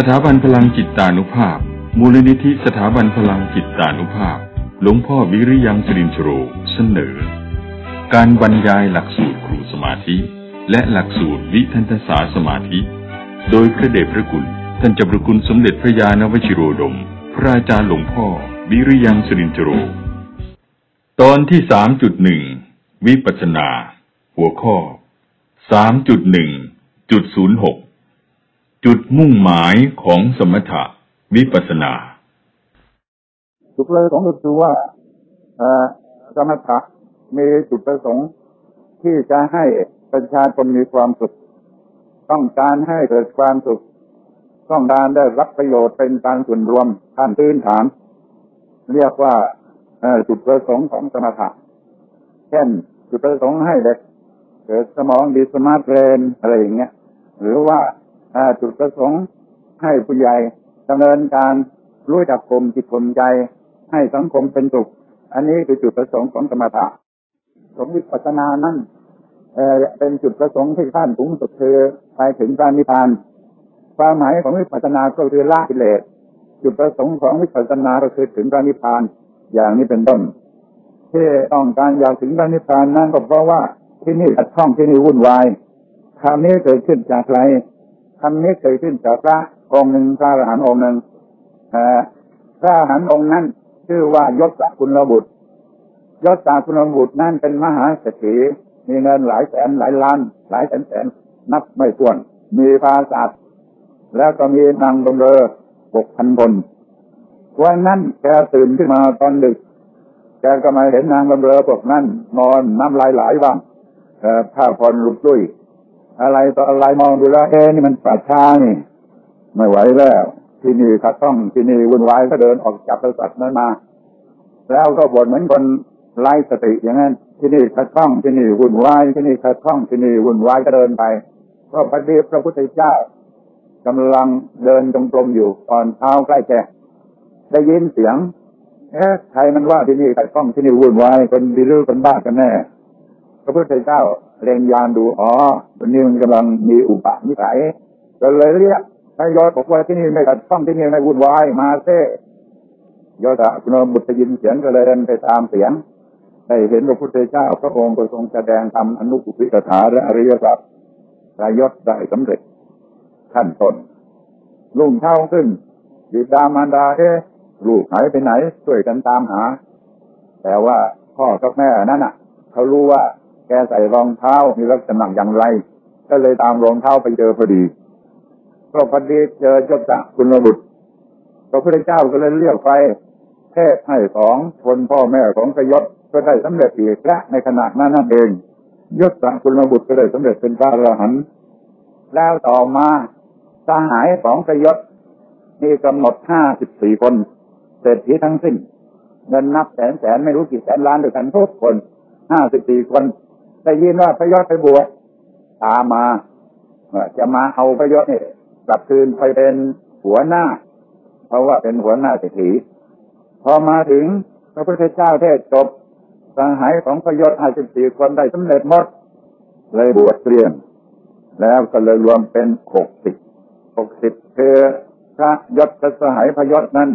ถาบันพลังจิตานุภาพมูลนิธิสถาบันพลังจิตานุภาพหลวงพ่อวิริยังสิรินทโรเสนอการบรรยายหลักสูตรครูสมาธิและหลักสูตรวิทันตศาสตร์สมาธิโดยพระเดชพระคุณท่านเจ้าพระคุณสมเด็จพระญาณวชิโรดมพระอาจารย์หลวงพ่อวิริยังสิรินทโรตอนที่ 3.1 วิปัสสนาหัวข้อ 3.1.06 จุดมุ่งหมายของสมถะวิปัสสนาจุดประสงค์ก็คือว่าสมถะมีจุดประสงค์ที่จะให้ประชาชนมีความสุขต้องการให้เกิดความสุขต้องการได้รับประโยชน์เป็นการส่วนรวมขั้นพื้นฐานเรียกว่าจุดประสงค์ของสมถะเช่นจุดประสงค์ให้เด็กเกิดสมองดีสมาร์ทเบรนอะไรอย่างเงี้ยหรือว่าจุดประสงค์ให้ผู้ใหญ่ดำเนินการรู้จักข่มจิตข่มใจให้สังคมเป็นสุขอันนี้คือจุดประสงค์ของสมถะของวิปัสสนานั้นเป็นจุดประสงค์ที่ขั้นสูงสุดคือไปถึงพระนิพพานความหมายของวิปัสสนาก็คือละกิเลสจุดประสงค์ของวิปัสสนาก็คือถึงพระนิพพานอย่างนี้เป็นต้นที่ต้องการอยากถึงพระนิพพานนั่นก็เพราะว่าที่นี่ขัดข้องที่นี่วุ่นวายคำนี้เกิดขึ้นจากอะไรคำนี้เกิดขึ้นจากพระองค์หนึ่งพระอรหันต์องค์หนึ่งพระอรหันต์องค์นั้นชื่อว่ายศกุลบุตรยศกุลบุตรนั่นเป็นมหาเศรษฐีมีเงินหลายแสนหลายล้านหลายแสนนับไม่ถ้วนมีปราสาทแล้วก็มีนางบำเรอ 6,000 คนวันนั้นแกตื่นขึ้นมาตอนดึกแกก็มาเห็นนางบำเรอพวกนั้นนอนน้ำลายไหลบ้างผ้าผ่อนหลุดลุ่ยอะไรต่ออะไรมองดูแล้วนี่มันป่าช้านี่ไม่ไหวแล้วที่นี่ขัดข้องที่นี่วุ่นวายก็เดินออกจากปราสาทนั้นมาแล้วก็บ่นเหมือนคนไร้สติอย่างนั้นที่นี่ขัดข้องที่นี่วุ่นวายที่นี่ขัดข้องที่นี่วุ่นวายก็เดินไปก็พอดีพระพุทธเจ้ากำลังเดินจงกรมอยู่ตอนเช้าใกล้แก่ได้ยินเสียงใครมันว่าที่นี่ขัดข้องที่นี่วุ่นวายคนดีหรือคนบ้ากันแน่พระพุทธเจ้าเล็งยานดูวันนี้มันกำลังมีอุปนิสัยก็เลยเรียกให้ยศบอกว่าที่นี่ไม่ขัดข้องที่นี่ไม่วุ่นวายมาเซ่ยศคุณบุตรยินเสียงก็เลยเดินไปตามเสียงได้เห็นพระพุทธเจ้าพระองค์ก็ทรงแสดงธรรมอนุปุพิกถาและอริยสัจรายศได้สำเร็จขั้นต้นรุ่งเช้าขึ้นบิดามารดาลูกหายไปไหนช่วยกันตามหาแต่ว่าพ่อกับแม่นั่นเขารู้ว่าแกใส่รองเท้ามีลักษณะอย่างไรก็เลยตามรองเท้าไปเจอพอดีก็พอดีเจอเจ้าตะคุณบุตรพระพุทธเจ้าก็เลยเรียกไปเทศให้ของคนพ่อแม่ของกยศก็ได้สำเร็จอีกและในขณะนั้นนั่นเองยศตะคุณบุตรก็ได้สำเร็จเป็นพระอรหันต์แล้วต่อมาสหายของกยศมีกำหนด54 คนเศรษฐีทั้งสิ้นเงินนับแสนไม่รู้กี่แสนล้านด้วยกันทุกคน54 คนได้ยินว่าพระยศไปบวชตามมาจะมาเอาพระยศนี่กลับคืนไปเป็นหัวหน้าเพราะว่าเป็นหัวหน้าเศรษฐีพอมาถึงพระพุทธเจ้าเทศจบสหายของพระยศ54 คนได้สำเร็จหมดเลยบวชเรียนแล้วก็เลยรวมเป็น60คือพระยศพระสหายพระยศนั้น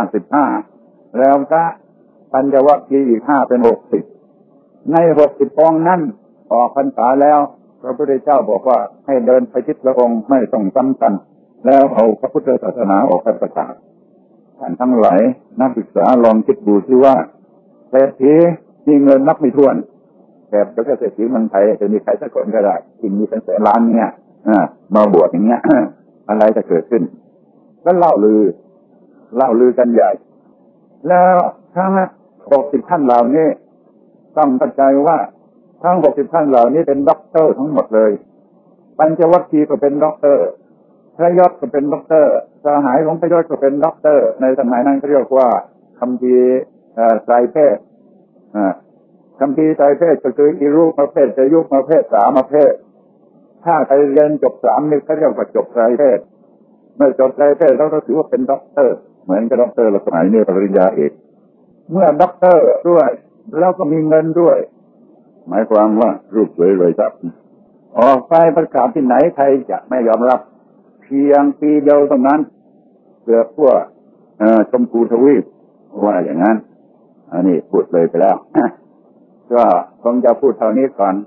55แล้วพระปัญจวัคคีย์อีก5เป็น60ใน60องค์นั้นออกพรรษาแล้วพระพุทธเจ้าบอกว่าให้เดินไปทิศละองค์ไม่ต้องซ้ำกันแล้วเอาพระพุทธศาสนาออกไปประกาศท่านทั้งหลายนักศึกษาลองคิดดูสิว่าเศรษฐีมีเงินนับไม่ถ้วนแบบแล้วก็เศรษฐีเมืองไทยจะมีใครสักคนก็ได้จริงมีเป็นแสนล้านเนี่ยมาบวชอย่างเงี้ยอะไรจะเกิดขึ้นก็เล่าลือกันใหญ่แล้วทั้ง60 ท่านเหล่านี้ต้องเข้าใจว่าทั้ง60 ท่านเหล่านี้เป็นด็อกเตอร์ทั้งหมดเลยปัญจวัคคีย์ก็เป็นด็อกเตอร์พระยศก็เป็นด็อกเตอร์สหายของพระยศก็เป็นด็อกเตอร์ในสมัยนั้นเขาเรียกว่าคัมภีร์ไตรเพศคัมภีร์ไตรเพศก็คืออีรูปประเภทจะยุคประเภท3ประเภทถ้าใครเรียนจบ3นี่เขาเรียกว่าจบไตรเพศเมื่อจบไตรเพศแล้วก็ถือว่าเป็นด็อกเตอร์เหมือนกับด็อกเตอร์สมัยนี้ปริญญาเอกเมื่อด็อกเตอร์ด้วยแล้วก็มีเงินด้วยหมายความว่ารูปสวยรวยทรัพย์ออกไปประกาศที่ไหนใครจะไม่ยอมรับพียงปีเดียวเท่านั้นเกือบทั่วชมพูทวีปว่าอย่างนั้นอันนี้พูดเลยไปแล้ว ก็คงจะพูดเท่านี้ก่อน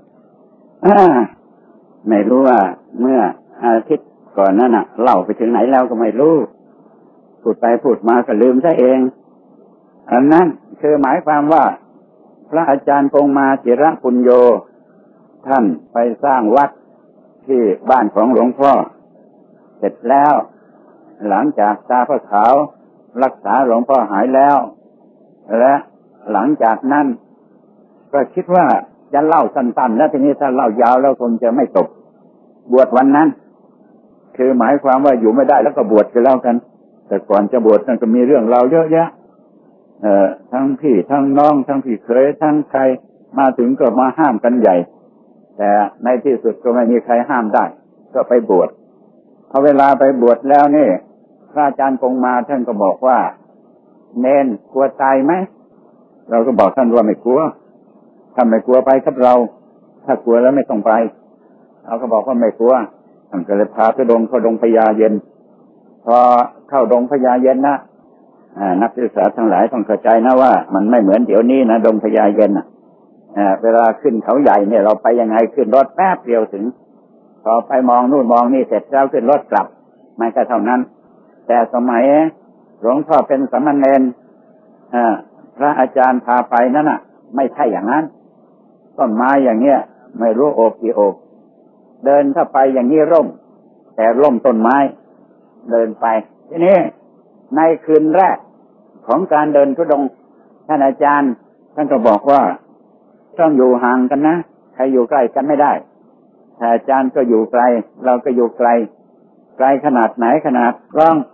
ไม่รู้ว่าเมื่ออาทิตย์ก่อนนั้นเล่าไปถึงไหนแล้วก็ไม่รู้พูดไปพูดมาก็ลืมซะเองอันนั้นคือหมายความว่าพระอาจารย์คงมาจิรปุญโญท่านไปสร้างวัดที่บ้านของหลวงพ่อเสร็จแล้วหลังจากตาพระขาวรักษาหลวงพ่อหายแล้วและหลังจากนั้นก็คิดว่าจะเล่าสั้นๆแล้วทีนี้ถ้าเล่ายาวแล้วคงจะไม่จบบวชวันนั้นคือหมายความว่าอยู่ไม่ได้แล้วก็บวชกันแล้วกันแต่ก่อนจะบวชนั่นก็มีเรื่องราวเยอะแยะทั้งพี่ทั้งน้องทั้งพี่เคยทั้งใครมาถึงก็มาห้ามกันใหญ่แต่ในที่สุดก็ไม่มีใครห้ามได้ก็ไปบวชพอเวลาไปบวชแล้วนี่พระอาจารย์คงมาท่านก็บอกว่าเนนกลัวตายไหมเราก็บอกท่านว่าไม่กลัวถ้าไม่กลัวไปครับเราถ้ากลัวแล้วไม่ต้องไปเราก็บอกว่าไม่กลัวท่านก็เลยพาไปเข้าดงพญาเย็นพอเข้าดงพญาเย็นนะนักศึกษาทั้งหลายต้องเข้าใจนะว่ามันไม่เหมือนเดี๋ยวนี้นะดงพญาเย็นเวลาขึ้นเขาใหญ่เนี่ยเราไปยังไงขึ้นรถแป๊บเดียวถึงพอไปมองนู่นมองนี่เสร็จแล้วขึ้นรถกลับไม่ก็เท่านั้นแต่สมัยหลวงพ่อเป็นสามเณรพระอาจารย์พาไปนั่นน่ะไม่ใช่อย่างนั้นต้นไม้อย่างเงี้ยไม่รู้โอบกี่โอบเดินเข้าไปอย่างนี้ร่มแต่ร่มต้นไม้เดินไปทีนี้ในคืนแรกของการเดินธุดงค์ท่านอาจารย์ท่านก็บอกว่าต้องอยู่ห่างกันนะใครอยู่ใกล้กันไม่ได้ถ้าอาจารย์ก็อยู่ไกลเราก็อยู่ไกลไกลขนาดไหนขนาดร้อง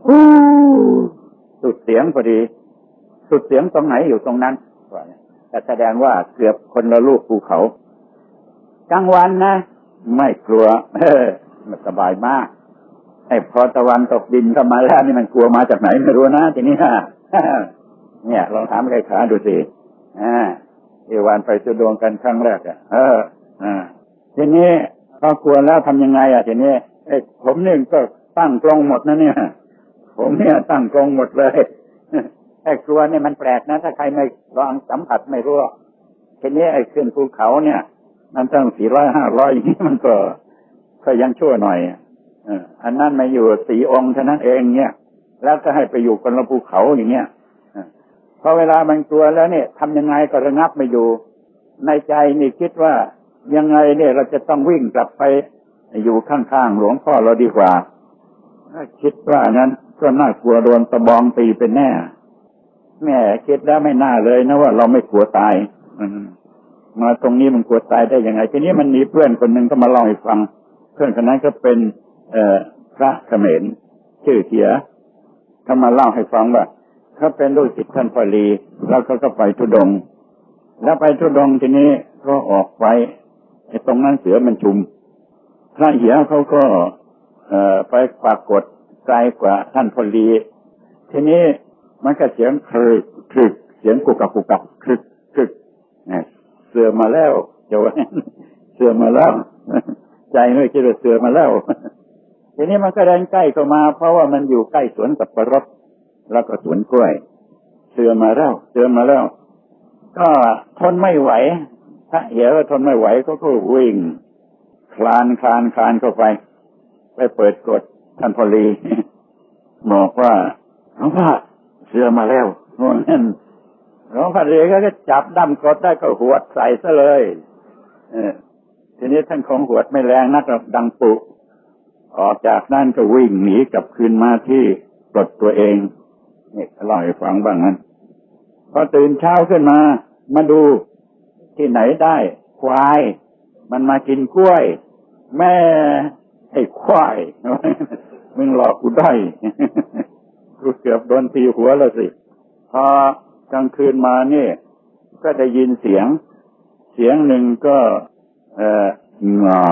สุดเสียงพอดีสุดเสียงตรงไหนอยู่ตรงนั้นแต่แสดงว่าเกือบคนละลูกภูเขากลางวันนะไม่กลัวมันสบายมากไอ้พอตะวันตกดินเข้ามาแล้วนี่มันกลัวมาจากไหนไม่รู้นะทีนี้เนี่ยลองถามใครขาดูสิที่วันไปสุดวงกันครั้งแรกทีนี้พอกลัวแล้วทำยังไงทีนี้ผมนี่ก็ตั้งกลงหมดนะเนี่ยผมเนี่ยตั้งกลงหมดเลยไอ้กลัวเนี่ยมันแปลกนะถ้าใครไม่ลองสัมผัสไม่รู้ทีนี้ไอ้ขึ้นภูเขาเนี่ยมันตั้ง400-500อย่างนี้มันก็ยังชั่วหน่อยอันนั้นมาอยู่4 องค์เท่านั้นเองเนี่ยแล้วก็ให้ไปอยู่คนละภูเขาอย่างเงี้ยพอเวลามันกลัวแล้วเนี่ยทำยังไงก็ระงับไม่อยู่ในใจนี่คิดว่ายังไงเนี่ยเราจะต้องวิ่งกลับไปอยู่ข้างๆหลวงพ่อเราดีกว่าคิดว่านั้นก็น่ากลัวโดนตะบองตีเป็นแน่แม่คิดแล้วไม่น่าเลยนะว่าเราไม่กลัวตายมาตรงนี้มันกลัวตายได้ยังไงทีนี้มันมีเพื่อนคนหนึ่งก็มาเล่าให้ฟังเพื่อนคนนั้นก็เป็นพระเขมรชื่อเขียเขามาเล่าให้ฟังว่าเขาเป็นลูกศิษย์ท่านพอลีแล้วเขาก็ไปธุดงค์แล้วไปธุดงค์ทีนี้ก็ออกไปตรงนั้นเสือมันชุมพระเหียเขาก็ไปปรากฏไกลกว่าท่านพอลีทีนี้มันก็เสียงครึกเสียงกุกกักครึกเสือมาแล้วเจ้าเสือมาแล้วใจไม่คิดว่าเสือมาแล้วทีนี้มันก็เดินใกล้เข้ามาเพราะว่ามันอยู่ใกล้สวนสับปะรดแล้วก็สวนกล้วยเสือมาแล้วก็ทนไม่ไหวถ้าเหี่ยวทนไม่ไหวก็วิ่งคลานเข้าไปเปิดกดท่านพอลีบอกว่าหลวงพ่อเสือมาแล้วนั่นหลวงพ่อลีก็จับดั้มกดได้ก็หวดใส่ซะเลยทีนี้ท่านคงหวดไม่แรงนักดังปุออกจากนั่นก็วิ่งหนีกลับคืนมาที่ปลดตัวเองนี่เล่าให้ฟังบ้างนั้นพอตื่นเช้าขึ้นมาดูที่ไหนได้ควายมันมากินกล้วยแม่ไอ้ควายมึงหลอกกูได้กูเกือบโดนตีหัวแล้วสิพอกลางคืนมานี่ก็ได้ยินเสียงหนึ่งก็เงา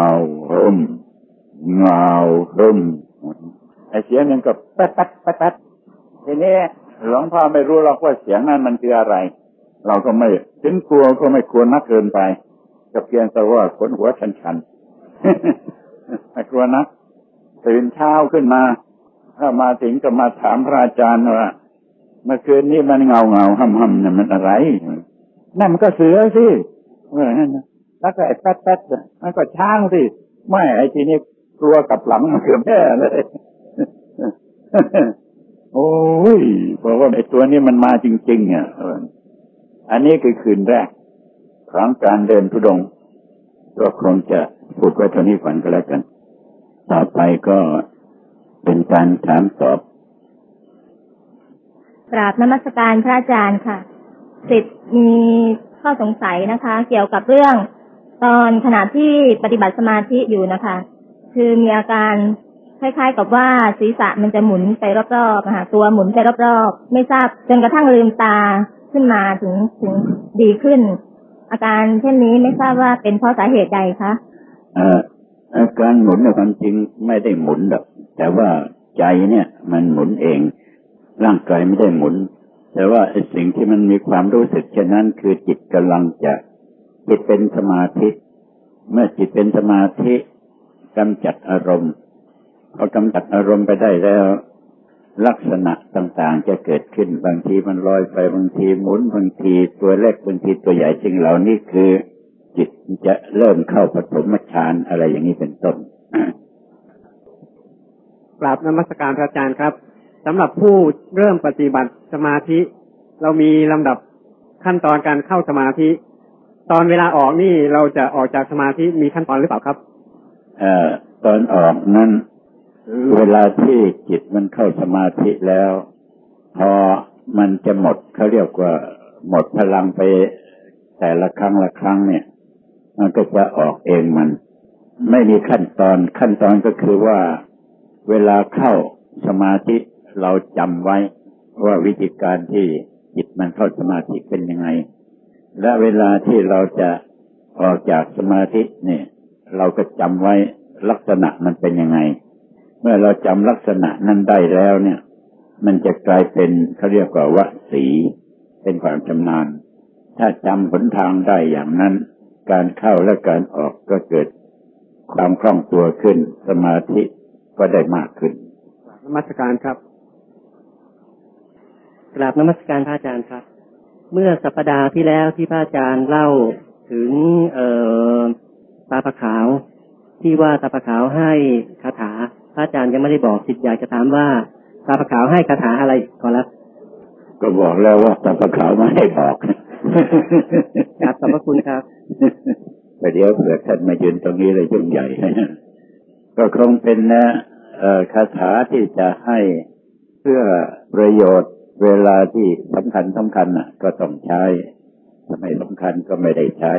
ไอ้เสียงหนึ่งก็แป๊ดทีนี้หลวงพ่อไม่รู้หรอกว่าเสียงนั้นมันคืออะไรเราก็ไม่ถึงกลัวก็ไม่กลัวนักเกินไปก็เพียงแต่ว่าขนหัวชันไม่กลัวนักตื่นเช้าขึ้นมาถ้ามาถึงก็มาถามพระอาจารย์ว่าเมื่อคืนนี้มันเงาห่ำเนี่ยมันอะไรนั่นมันก็เสือสิแล้วก็ไอ้แป๊ดมันก็ช้างสิไม่ไอ้ทีนี้กลัวกับหลังมันคือแม่เลยโอ้ยบอกว่าไอ้ตัวนี้มันมาจริงๆอ่ะอันนี้คือคืนแรกของการเดินธุดงค์ก็คงจะพูดไว้เท่านี้ก่อนก็แล้วกันต่อไปก็เป็นการถามตอบกราบนมัสการพระอาจารย์ค่ะศิษย์มีข้อสงสัยนะคะเกี่ยวกับเรื่องตอนขณะที่ปฏิบัติสมาธิอยู่นะคะคือมีอาการคล้ายๆกับว่าศีรษะมันจะหมุนไปรอบๆนะคะตัวหมุนไปรอบๆไม่ทราบจนกระทั่งลืมตาขึ้นมาถึงดีขึ้นอาการเช่นนี้ไม่ทราบว่าเป็นเพราะสาเหตุใดคะอาการหมุนในความจริงไม่ได้หมุนหรอกแต่ว่าใจเนี่ยมันหมุนเองร่างกายไม่ได้หมุนแต่ว่าไอ้สิ่งที่มันมีความรู้สึกเช่นนั้นคือจิตกำลังจะจิตเป็นสมาธิเมื่อจิตเป็นสมาธิกำจัดอารมณ์พอกำจัดอารมณ์ไปได้แล้วลักษณะต่างๆจะเกิดขึ้นบางทีมันลอยไปบางทีหมุนบางทีตัวเล็กบางทีตัวใหญ่สิ่งเหล่านี้คือจิตจะเริ่มเข้าปฐมฌานอะไรอย่างนี้เป็นต้นกราบนมัสการพระอาจารย์ครับสำหรับผู้เริ่มปฏิบัติสมาธิเรามีลำดับขั้นตอนการเข้าสมาธิตอนเวลาออกนี่เราจะออกจากสมาธิมีขั้นตอนหรือเปล่าครับตอนออกนั้นเวลาที่จิตมันเข้าสมาธิแล้วพอมันจะหมดเขาเรียกว่าหมดพลังไปแต่ละครั้งเนี่ยมันก็จะออกเองมันไม่มีขั้นตอนก็คือว่าเวลาเข้าสมาธิเราจำไว้ว่าวิธีการที่จิตมันเข้าสมาธิเป็นยังไงและเวลาที่เราจะออกจากสมาธิเนี่ยเราก็จำไว้ลักษณะมันเป็นยังไงเมื่อเราจำลักษณะนั้นได้แล้วเนี่ยมันจะกลายเป็นเขาเรียกว่าวสีเป็นความชำนาญถ้าจำหนทางได้อย่างนั้นการเข้าและการออกก็เกิดความคล่องตัวขึ้นสมาธิก็ได้มากขึ้นนมัสการครับกราบนมัสการพระอาจารย์ครับเมื่อสัปดาห์ที่แล้วที่พระอาจารย์เล่าถึงตาปะขาวที่ว่าตาปะขาวให้คาถาพระอาจารย์ยังไม่ได้บอกศิษย์อยากจะถามว่าตาปะขาวให้คาถาอะไรขอรับก็บอกแล้วว่าตาปะขาวไม่ให้บอกครับขอบพระคุณครับแต่เดี๋ยวเผื่อท่านมายืนตรงนี้เลยยุ่งใหญ่ก็คงเป็นคาถาที่จะให้เพื่อประโยชน์เวลาที่สำคัญน่ะก็ต้องใช้ถ้าไม่สำคัญก็ไม่ได้ใช้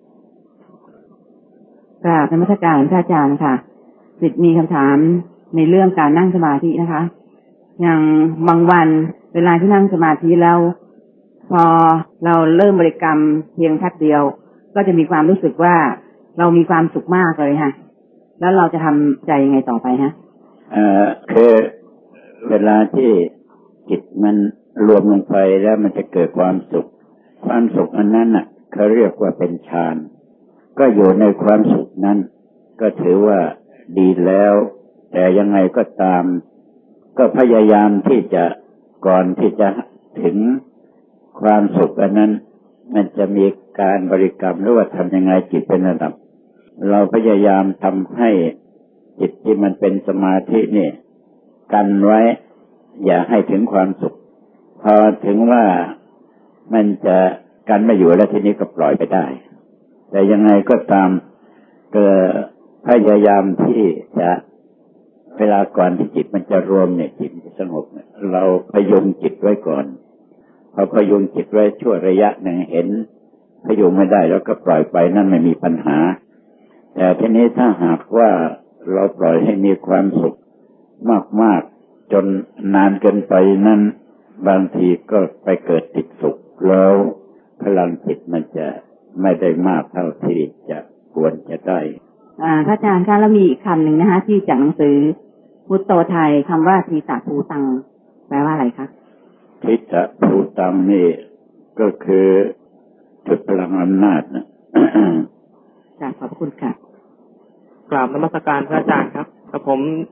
กราบนมัสการพระอาจารย์ค่ะศิษย์มีคำถามในเรื่องการนั่งสมาธินะคะอย่างบางวันเวลาที่นั่งสมาธิแล้วพอเราเริ่มบริกรรมเพียงแป๊บเดียวก็จะมีความรู้สึกว่าเรามีความสุขมากเลยค่ะแล้วเราจะทำใจยังไงต่อไปฮะคือเวลาที่จิตมันรวมลงไปแล้วมันจะเกิดความสุขอันนั้นน่ะเขาเรียกว่าเป็นฌานก็อยู่ในความสุขนั้นก็ถือว่าดีแล้วแต่ยังไงก็ตามก็พยายามที่จะก่อนที่จะถึงความสุขอันนั้นมันจะมีการบริกรรมหรือว่าทำยังไงจิตเป็นระดับเราพยายามทำให้จิตที่มันเป็นสมาธินี่กันไว้อย่าให้ถึงความสุขพอถึงว่ามันจะกันไม่อยู่แล้วทีนี้ก็ปล่อยไปได้แต่ยังไงก็ตามก็พยายามที่จะเวลาก่อนที่จิตมันจะรวมเนี่ยจิตจะสงบเราพยุงจิตไว้ก่อนพอพยุงจิตไว้ชั่วระยะหนึ่งเห็นพยุงไม่ได้แล้วก็ปล่อยไปนั่นไม่มีปัญหาแต่ทีนี้ถ้าหากว่าเราปล่อยให้มีความสุขมากๆจนนานเกินไปนั้นบางทีก็ไปเกิดติดสุขแล้วพลังจิตมันจะไม่ได้มากเท่าที่จะควรจะได้พระอาจารย์คะแล้วมีอีกคำหนึ่งนะคะที่จากหนังสือพุทโธไทยคำว่าทีตะภูตังแปลว่าอะไรคะทีตะภูตังนี่ก็คือจุดพลังอำนาจนะขอบคุณค่ะกราบนมัสการพระอาจารย์ครับกับผม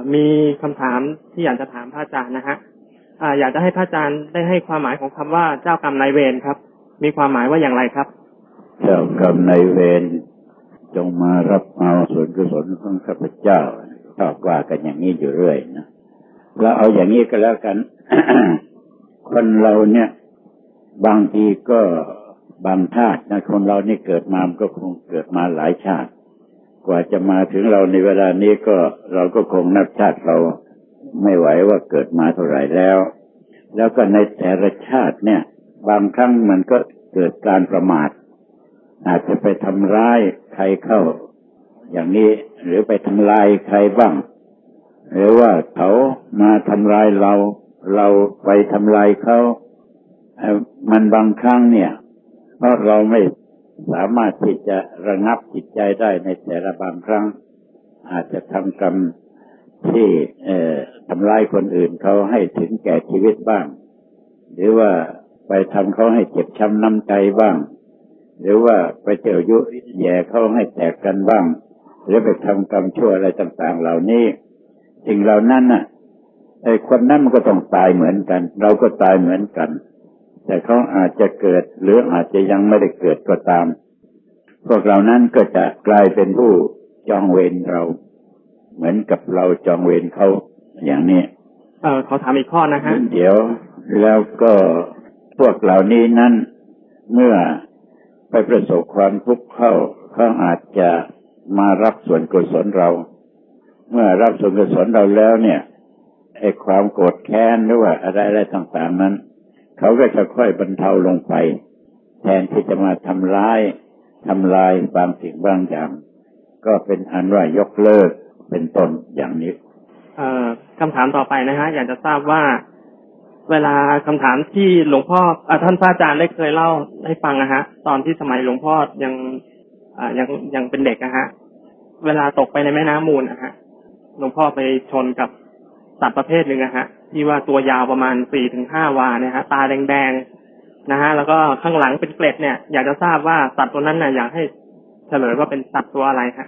มีคำถามที่อยากจะถามพระอาจารย์นะฮะอยากจะให้พระอาจารย์ได้ให้ความหมายของคำว่าเจ้ากรรมนายเวรครับมีความหมายว่าอย่างไรครับเจ้ากรรมนายเวรจงมารับเอาส่วนกุศลของข้าพเจ้าชอบว่ากันอย่างนี้อยู่เรื่อยนะแล้วเอาอย่างนี้ก็แล้วกัน คนเราเนี่ยบางทีก็บางชาตินะคนเรานี่เกิดมามันก็คงเกิดมาหลายชาติกว่าจะมาถึงเราในเวลานี้ก็เราก็คงนับชาติเราไม่ไหวว่าเกิดมาเท่าไหร่แล้วก็ในแต่ละชาติเนี่ยบางครั้งมันก็เกิดการประมาทอาจจะไปทำร้ายใครเข้าอย่างนี้หรือไปทำลายใครบ้างหรือว่าเขามาทำลายเราไปทำลายเขามันบางครั้งเนี่ยเพราะเราไม่สามารถที่จะระงับจิตใจได้ในแต่ละบางครั้งอาจจะทำกรรมที่ทำลายคนอื่นเขาให้ถึงแก่ชีวิตบ้างหรือว่าไปทำเขาให้เจ็บช้ำน้ำใจบ้างหรือว่าไปเจ้ายุแย่เขาให้แตกกันบ้างหรือไปทำกรรมชั่วอะไรต่างๆเหล่านี้สิ่งเหล่านั้นน่ะไอ้คนนั้นมันก็ต้องตายเหมือนกันเราก็ตายเหมือนกันแต่เขาอาจจะเกิดหรืออาจจะยังไม่ได้เกิดก็ตามพวกเรานั้นก็จะกลายเป็นผู้จองเวรเราเหมือนกับเราจองเวรเขาอย่างนี้ขอถามอีกข้อนะฮะเดี๋ยวแล้วก็พวกเหล่านี้นั้นเมื่อไปประสบความทุกข์เข้าเขาอาจจะมารับส่วนกุศลเราเมื่อรับส่วนกุศลเราแล้วเนี่ยไอ้ความโกรธแค้นหรือว่าอะไรๆต่างๆนั้นเขาก็จะค่อยบรรเทาลงไปแทนที่จะมาทำลายบางสิ่งบางอย่างก็เป็นอันว่ายกเลิกเป็นต้นอย่างนี้คำถามต่อไปนะฮะอยากจะทราบว่าเวลาคำถามที่หลวงพ่อท่านพระอาจารย์ได้เคยเล่าให้ฟังนะฮะตอนที่สมัยหลวงพ่อยังเป็นเด็กนะฮะเวลาตกไปในแม่น้ำมูลนะฮะหลวงพ่อไปชนกับสัตว์ประเภทหนึ่งนะฮะที่ว่าตัวยาวประมาณ 4-5 วาเนี่ยฮะตาแดงๆนะฮะแล้วก็ข้างหลังเป็นเกล็ดเนี่ยอยากจะทราบว่าสัตว์ตัวนั้นน่ะอยากให้เฉลยว่าเป็นสัตว์ตัวอะไรฮะ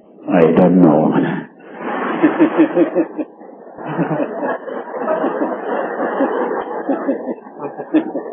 I don't know ค